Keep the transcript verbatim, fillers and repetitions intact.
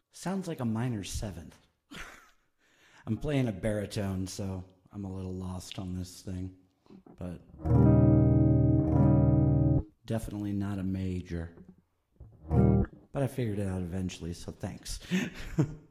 Sounds like a minor seventh. I'm playing a baritone, so I'm a little lost on this thing. But definitely not a major. But I figured it out eventually, so thanks.